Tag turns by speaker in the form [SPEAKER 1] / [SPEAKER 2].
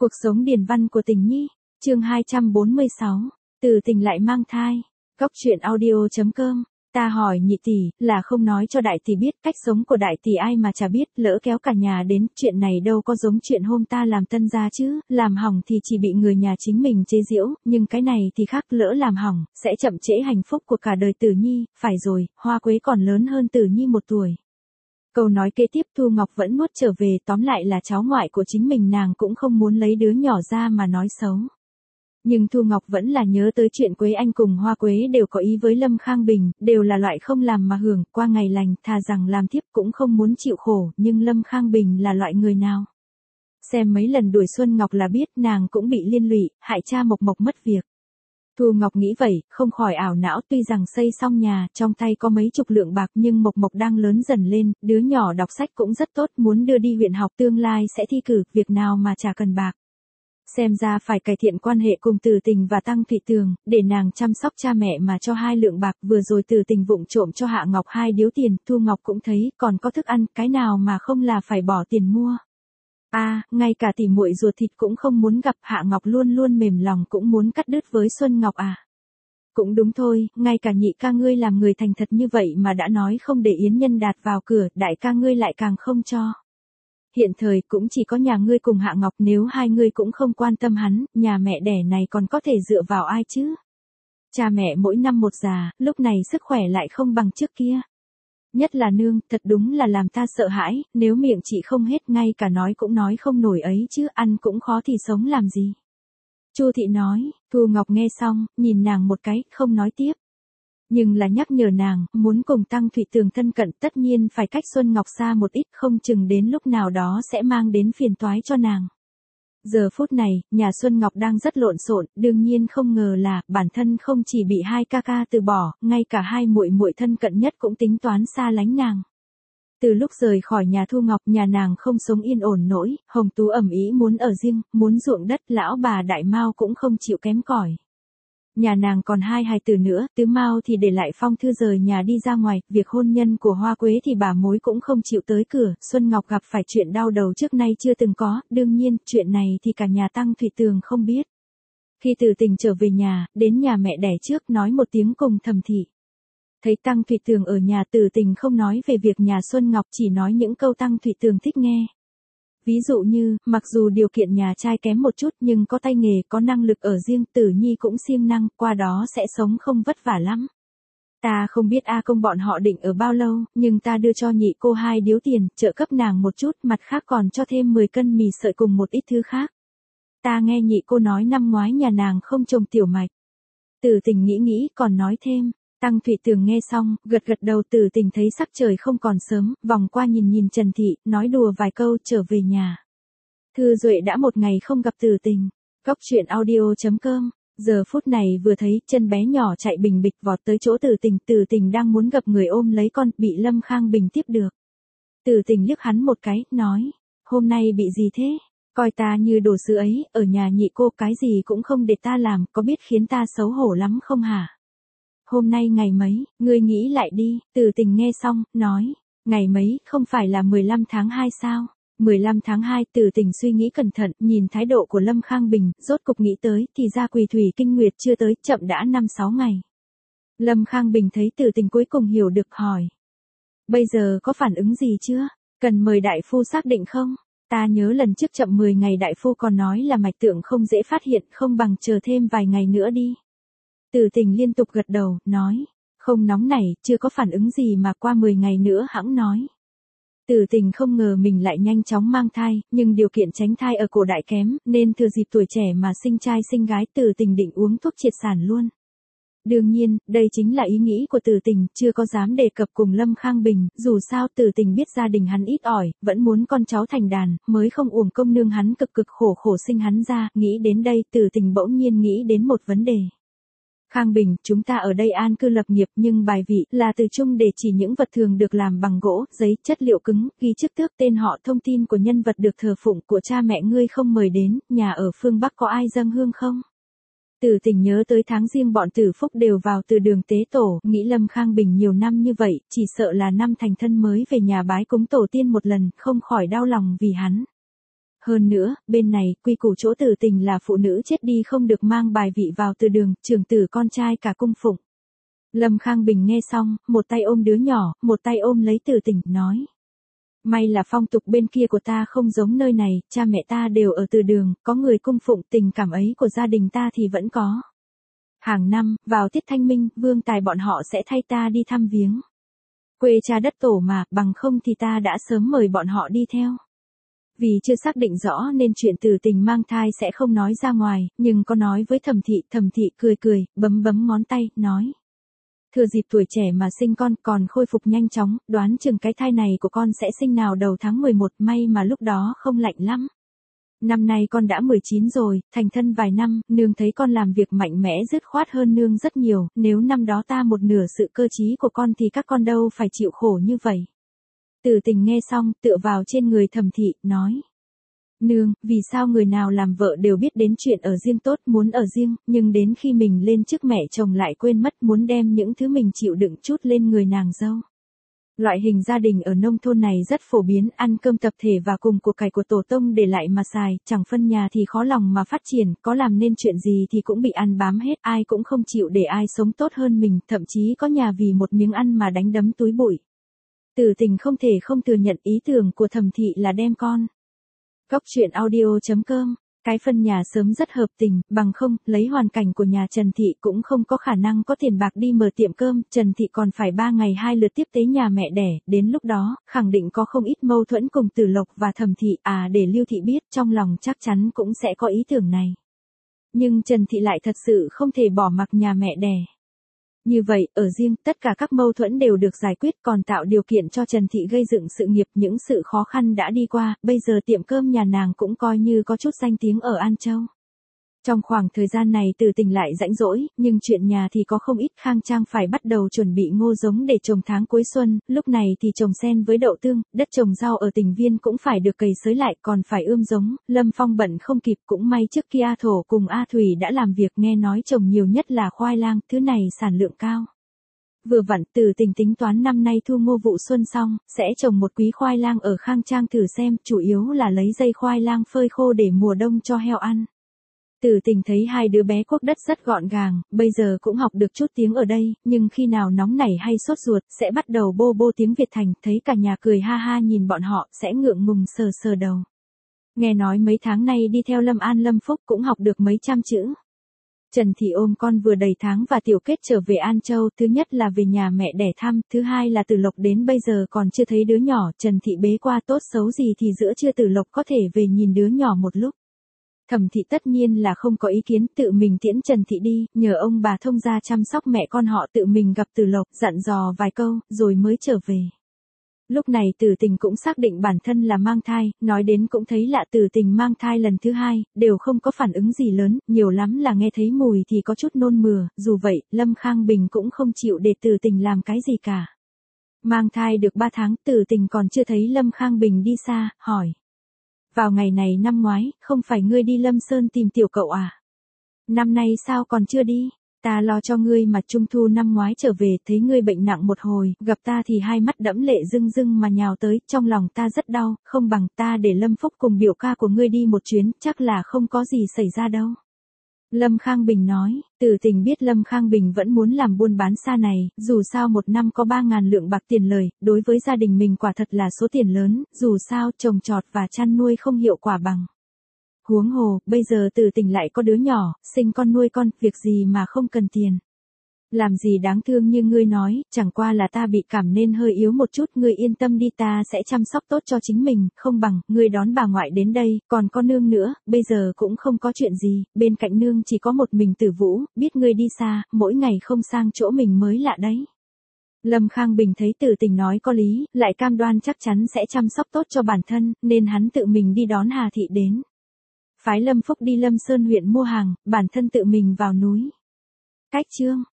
[SPEAKER 1] Cuộc sống điền văn của Tình Nhi, chương 246, Từ Tình lại mang thai. Góc truyện audio.com. Ta hỏi nhị tỷ, là không nói cho đại tỷ biết, cách sống của đại tỷ ai mà chả biết, lỡ kéo cả nhà đến, chuyện này đâu có giống chuyện hôm ta làm tân gia chứ, làm hỏng thì chỉ bị người nhà chính mình chế giễu, nhưng cái này thì khác, lỡ làm hỏng, sẽ chậm trễ hạnh phúc của cả đời Tử Nhi, phải rồi, Hoa Quế còn lớn hơn Tử Nhi 1 tuổi. Câu nói kế tiếp Thu Ngọc vẫn nuốt trở về, tóm lại là cháu ngoại của chính mình, nàng cũng không muốn lấy đứa nhỏ ra mà nói xấu. Nhưng Thu Ngọc vẫn là nhớ tới chuyện Quế Anh cùng Hoa Quế đều có ý với Lâm Khang Bình, đều là loại không làm mà hưởng, qua ngày lành, thà rằng làm thiếp cũng không muốn chịu khổ, nhưng Lâm Khang Bình là loại người nào? Xem mấy lần đuổi Xuân Ngọc là biết nàng cũng bị liên lụy, hại cha Mộc Mộc mất việc. Thu Ngọc nghĩ vậy, không khỏi ảo não, tuy rằng xây xong nhà, trong tay có mấy chục lượng bạc nhưng Mộc Mộc đang lớn dần lên, đứa nhỏ đọc sách cũng rất tốt, muốn đưa đi huyện học, tương lai sẽ thi cử, việc nào mà chả cần bạc. Xem ra phải cải thiện quan hệ cùng Từ Tình và Tăng Thụy Tường, để nàng chăm sóc cha mẹ mà cho 2 lượng bạc, vừa rồi Từ Tình vụng trộm cho Hạ Ngọc 2 điếu tiền, Thu Ngọc cũng thấy, còn có thức ăn, cái nào mà không là phải bỏ tiền mua. Ngay cả tỉ muội ruột thịt cũng không muốn gặp, Hạ Ngọc luôn luôn mềm lòng cũng muốn cắt đứt với Xuân Ngọc à. Cũng đúng thôi, ngay cả nhị ca ngươi làm người thành thật như vậy mà đã nói không để Yến Nhân Đạt vào cửa, đại ca ngươi lại càng không cho. Hiện thời cũng chỉ có nhà ngươi cùng Hạ Ngọc, nếu hai ngươi cũng không quan tâm hắn, nhà mẹ đẻ này còn có thể dựa vào ai chứ? Cha mẹ mỗi năm một già, lúc này sức khỏe lại không bằng trước kia. Nhất là nương, thật đúng là làm ta sợ hãi, nếu miệng chị không hết, ngay cả nói cũng nói không nổi ấy chứ, ăn cũng khó thì sống làm gì. Chu thị nói. Thu Ngọc nghe xong, nhìn nàng một cái, không nói tiếp. Nhưng là nhắc nhở nàng, muốn cùng Tăng Thụy Tường thân cận tất nhiên phải cách Xuân Ngọc xa một ít, không chừng đến lúc nào đó sẽ mang đến phiền toái cho nàng. Giờ phút này, nhà Xuân Ngọc đang rất lộn xộn, đương nhiên không ngờ là, bản thân không chỉ bị 2 ca ca từ bỏ, ngay cả 2 muội muội thân cận nhất cũng tính toán xa lánh nàng. Từ lúc rời khỏi nhà Thu Ngọc, nhà nàng không sống yên ổn nổi, Hồng Tú ầm ĩ muốn ở riêng, muốn ruộng đất, lão bà Đại Mao cũng không chịu kém cỏi. Nhà nàng còn 2 hài tử nữa, Tứ Mao thì để lại phong thư rời nhà đi ra ngoài, việc hôn nhân của Hoa Quế thì bà mối cũng không chịu tới cửa, Xuân Ngọc gặp phải chuyện đau đầu trước nay chưa từng có, đương nhiên, chuyện này thì cả nhà Tăng Thụy Tường không biết. Khi Từ Tình trở về nhà, đến nhà mẹ đẻ trước nói một tiếng cùng Thẩm thị. Thấy Tăng Thụy Tường ở nhà, Từ Tình không nói về việc nhà Xuân Ngọc, chỉ nói những câu Tăng Thụy Tường thích nghe. Ví dụ như, mặc dù điều kiện nhà trai kém một chút nhưng có tay nghề, có năng lực ở riêng, Tử Nhi cũng siêng năng, qua đó sẽ sống không vất vả lắm. Ta không biết A Công bọn họ định ở bao lâu, nhưng ta đưa cho nhị cô 2 điếu tiền, trợ cấp nàng một chút, mặt khác còn cho thêm 10 cân mì sợi cùng một ít thứ khác. Ta nghe nhị cô nói năm ngoái nhà nàng không trồng tiểu mạch. Từ Tình nghĩ còn nói thêm. Tăng Thụy Tường nghe xong, gật gật đầu. Từ Tình thấy sắc trời không còn sớm, vòng qua nhìn Trần Thị, nói đùa vài câu, trở về nhà. Thư Duệ đã 1 ngày không gặp Từ Tình. Góc truyện audio.com. Giờ phút này vừa thấy, chân bé nhỏ chạy bình bịch vọt tới chỗ Từ Tình đang muốn gặp người ôm lấy con, bị Lâm Khang Bình tiếp được. Từ Tình liếc hắn một cái, nói, hôm nay bị gì thế? Coi ta như đồ sứ ấy, ở nhà nhị cô cái gì cũng không để ta làm, có biết khiến ta xấu hổ lắm không hả? Hôm nay ngày mấy, ngươi nghĩ lại đi. Từ Tình nghe xong, nói, ngày mấy, không phải là 15 tháng 2 sao? 15 tháng 2, Từ Tình suy nghĩ cẩn thận, nhìn thái độ của Lâm Khang Bình, rốt cục nghĩ tới, thì ra Quỳ Thủy kinh nguyệt chưa tới, chậm đã 5-6 ngày. Lâm Khang Bình thấy Từ Tình cuối cùng hiểu được, hỏi. Bây giờ có phản ứng gì chưa? Cần mời đại phu xác định không? Ta nhớ lần trước chậm 10 ngày đại phu còn nói là mạch tượng không dễ phát hiện, không bằng chờ thêm vài ngày nữa đi. Từ Tình liên tục gật đầu, nói, không nóng nảy, chưa có phản ứng gì mà qua 10 ngày nữa hẵng nói. Từ Tình không ngờ mình lại nhanh chóng mang thai, nhưng điều kiện tránh thai ở cổ đại kém, nên thừa dịp tuổi trẻ mà sinh trai sinh gái. Từ Tình định uống thuốc triệt sản luôn. Đương nhiên, đây chính là ý nghĩ của Từ Tình, chưa có dám đề cập cùng Lâm Khang Bình, dù sao Từ Tình biết gia đình hắn ít ỏi, vẫn muốn con cháu thành đàn, mới không uổng công nương hắn cực khổ sinh hắn ra. Nghĩ đến đây, Từ Tình bỗng nhiên nghĩ đến một vấn đề. Khang Bình, chúng ta ở đây an cư lập nghiệp, nhưng bài vị là từ chung để chỉ những vật thường được làm bằng gỗ, giấy, chất liệu cứng, ghi chức tước, tên họ, thông tin của nhân vật được thờ phụng, của cha mẹ ngươi không mời đến, nhà ở phương Bắc có ai dâng hương không? Từ Tình nhớ tới tháng riêng bọn Tử Phúc đều vào từ đường tế tổ, nghĩ Lâm Khang Bình nhiều năm như vậy, chỉ sợ là năm thành thân mới về nhà bái cúng tổ tiên một lần, không khỏi đau lòng vì hắn. Hơn nữa, bên này, quy củ chỗ Từ Tình là phụ nữ chết đi không được mang bài vị vào từ đường, trưởng tử con trai cả cung phụng. Lâm Khang Bình nghe xong, một tay ôm đứa nhỏ, một tay ôm lấy Từ Tình, nói. May là phong tục bên kia của ta không giống nơi này, cha mẹ ta đều ở từ đường, có người cung phụng, tình cảm ấy của gia đình ta thì vẫn có. Hàng năm, vào tiết thanh minh, Vương Tài bọn họ sẽ thay ta đi thăm viếng. Quê cha đất tổ mà, bằng không thì ta đã sớm mời bọn họ đi theo. Vì chưa xác định rõ nên chuyện Từ Tình mang thai sẽ không nói ra ngoài, nhưng có nói với Thẩm Thị cười cười, bấm ngón tay, nói. Thừa dịp tuổi trẻ mà sinh con còn khôi phục nhanh chóng, đoán chừng cái thai này của con sẽ sinh nào đầu tháng 11, may mà lúc đó không lạnh lắm. Năm nay con đã 19 rồi, thành thân vài năm, nương thấy con làm việc mạnh mẽ dứt khoát hơn nương rất nhiều, nếu năm đó ta một nửa sự cơ trí của con thì các con đâu phải chịu khổ như vậy. Từ Tình nghe xong, tựa vào trên người Thẩm Thị, nói. Nương, vì sao người nào làm vợ đều biết đến chuyện ở riêng tốt muốn ở riêng, nhưng đến khi mình lên trước mẹ chồng lại quên mất muốn đem những thứ mình chịu đựng chút lên người nàng dâu. Loại hình gia đình ở nông thôn này rất phổ biến, ăn cơm tập thể và cùng của cải của tổ tông để lại mà xài, chẳng phân nhà thì khó lòng mà phát triển, có làm nên chuyện gì thì cũng bị ăn bám hết, ai cũng không chịu để ai sống tốt hơn mình, thậm chí có nhà vì một miếng ăn mà đánh đấm túi bụi. Từ Tình không thể không thừa nhận ý tưởng của Thẩm Thị là đem con. Góc truyện audio.com, cái phân nhà sớm rất hợp tình, bằng không, lấy hoàn cảnh của nhà Trần Thị cũng không có khả năng có tiền bạc đi mở tiệm cơm, Trần Thị còn phải 3 ngày 2 lượt tiếp tế nhà mẹ đẻ, đến lúc đó, khẳng định có không ít mâu thuẫn cùng Tử Lộc và Thẩm Thị, để Lưu Thị biết, trong lòng chắc chắn cũng sẽ có ý tưởng này. Nhưng Trần Thị lại thật sự không thể bỏ mặc nhà mẹ đẻ. Như vậy, ở riêng, tất cả các mâu thuẫn đều được giải quyết còn tạo điều kiện cho Trần Thị gây dựng sự nghiệp, những sự khó khăn đã đi qua, bây giờ tiệm cơm nhà nàng cũng coi như có chút danh tiếng ở An Châu. Trong khoảng thời gian này Từ Tình lại rãnh rỗi, nhưng chuyện nhà thì có không ít, khang trang phải bắt đầu chuẩn bị ngô giống để trồng tháng cuối xuân, lúc này thì trồng sen với đậu tương, đất trồng rau ở Tỉnh Viên cũng phải được cày xới lại, còn phải ươm giống, Lâm Phong bận không kịp, cũng may trước kia A Thổ cùng A Thủy đã làm việc, nghe nói trồng nhiều nhất là khoai lang, thứ này sản lượng cao. Vừa vặn Từ Tình tính toán năm nay thu ngô vụ xuân xong, sẽ trồng một quý khoai lang ở Khang Trang thử xem, chủ yếu là lấy dây khoai lang phơi khô để mùa đông cho heo ăn. Từ Tình thấy hai đứa bé cuốc đất rất gọn gàng, bây giờ cũng học được chút tiếng ở đây, nhưng khi nào nóng nảy hay sốt ruột, sẽ bắt đầu bô tiếng Việt thành, thấy cả nhà cười ha ha nhìn bọn họ, sẽ ngượng ngùng sờ đầu. Nghe nói mấy tháng nay đi theo Lâm An Lâm Phúc cũng học được mấy trăm chữ. Trần Thị ôm con vừa đầy tháng và Tiểu Kết trở về An Châu, thứ nhất là về nhà mẹ đẻ thăm, thứ hai là Tử Lộc đến bây giờ còn chưa thấy đứa nhỏ, Trần Thị bế qua tốt xấu gì thì giữa trưa Tử Lộc có thể về nhìn đứa nhỏ một lúc. Thẩm Thị tất nhiên là không có ý kiến, tự mình tiễn Trần Thị đi, nhờ ông bà thông gia chăm sóc mẹ con họ, tự mình gặp Tử Lộc, dặn dò vài câu, rồi mới trở về. Lúc này Từ Tình cũng xác định bản thân là mang thai, nói đến cũng thấy lạ, Từ Tình mang thai lần thứ 2, đều không có phản ứng gì lớn, nhiều lắm là nghe thấy mùi thì có chút nôn mửa, dù vậy, Lâm Khang Bình cũng không chịu để Từ Tình làm cái gì cả. Mang thai được 3 tháng, Từ Tình còn chưa thấy Lâm Khang Bình đi xa, hỏi. Vào ngày này năm ngoái, không phải ngươi đi Lâm Sơn tìm tiểu cậu à? Năm nay sao còn chưa đi? Ta lo cho ngươi mà Trung thu năm ngoái trở về, thấy ngươi bệnh nặng một hồi, gặp ta thì hai mắt đẫm lệ rưng mà nhào tới, trong lòng ta rất đau, không bằng ta để Lâm Phúc cùng biểu ca của ngươi đi một chuyến, chắc là không có gì xảy ra đâu. Lâm Khang Bình nói, Từ Tình biết Lâm Khang Bình vẫn muốn làm buôn bán xa này, dù sao một năm có 3.000 lượng bạc tiền lời, đối với gia đình mình quả thật là số tiền lớn, dù sao trồng trọt và chăn nuôi không hiệu quả bằng. Huống hồ, bây giờ Từ Tình lại có đứa nhỏ, sinh con nuôi con, việc gì mà không cần tiền. Làm gì đáng thương như ngươi nói, chẳng qua là ta bị cảm nên hơi yếu một chút, ngươi yên tâm đi, ta sẽ chăm sóc tốt cho chính mình, không bằng, ngươi đón bà ngoại đến đây, còn có nương nữa, bây giờ cũng không có chuyện gì, bên cạnh nương chỉ có một mình Tử Vũ, biết ngươi đi xa, mỗi ngày không sang chỗ mình mới lạ đấy. Lâm Khang Bình thấy Từ Tình nói có lý, lại cam đoan chắc chắn sẽ chăm sóc tốt cho bản thân, nên hắn tự mình đi đón Hà Thị đến. Phái Lâm Phúc đi Lâm Sơn huyện mua hàng, bản thân tự mình vào núi. Cách chương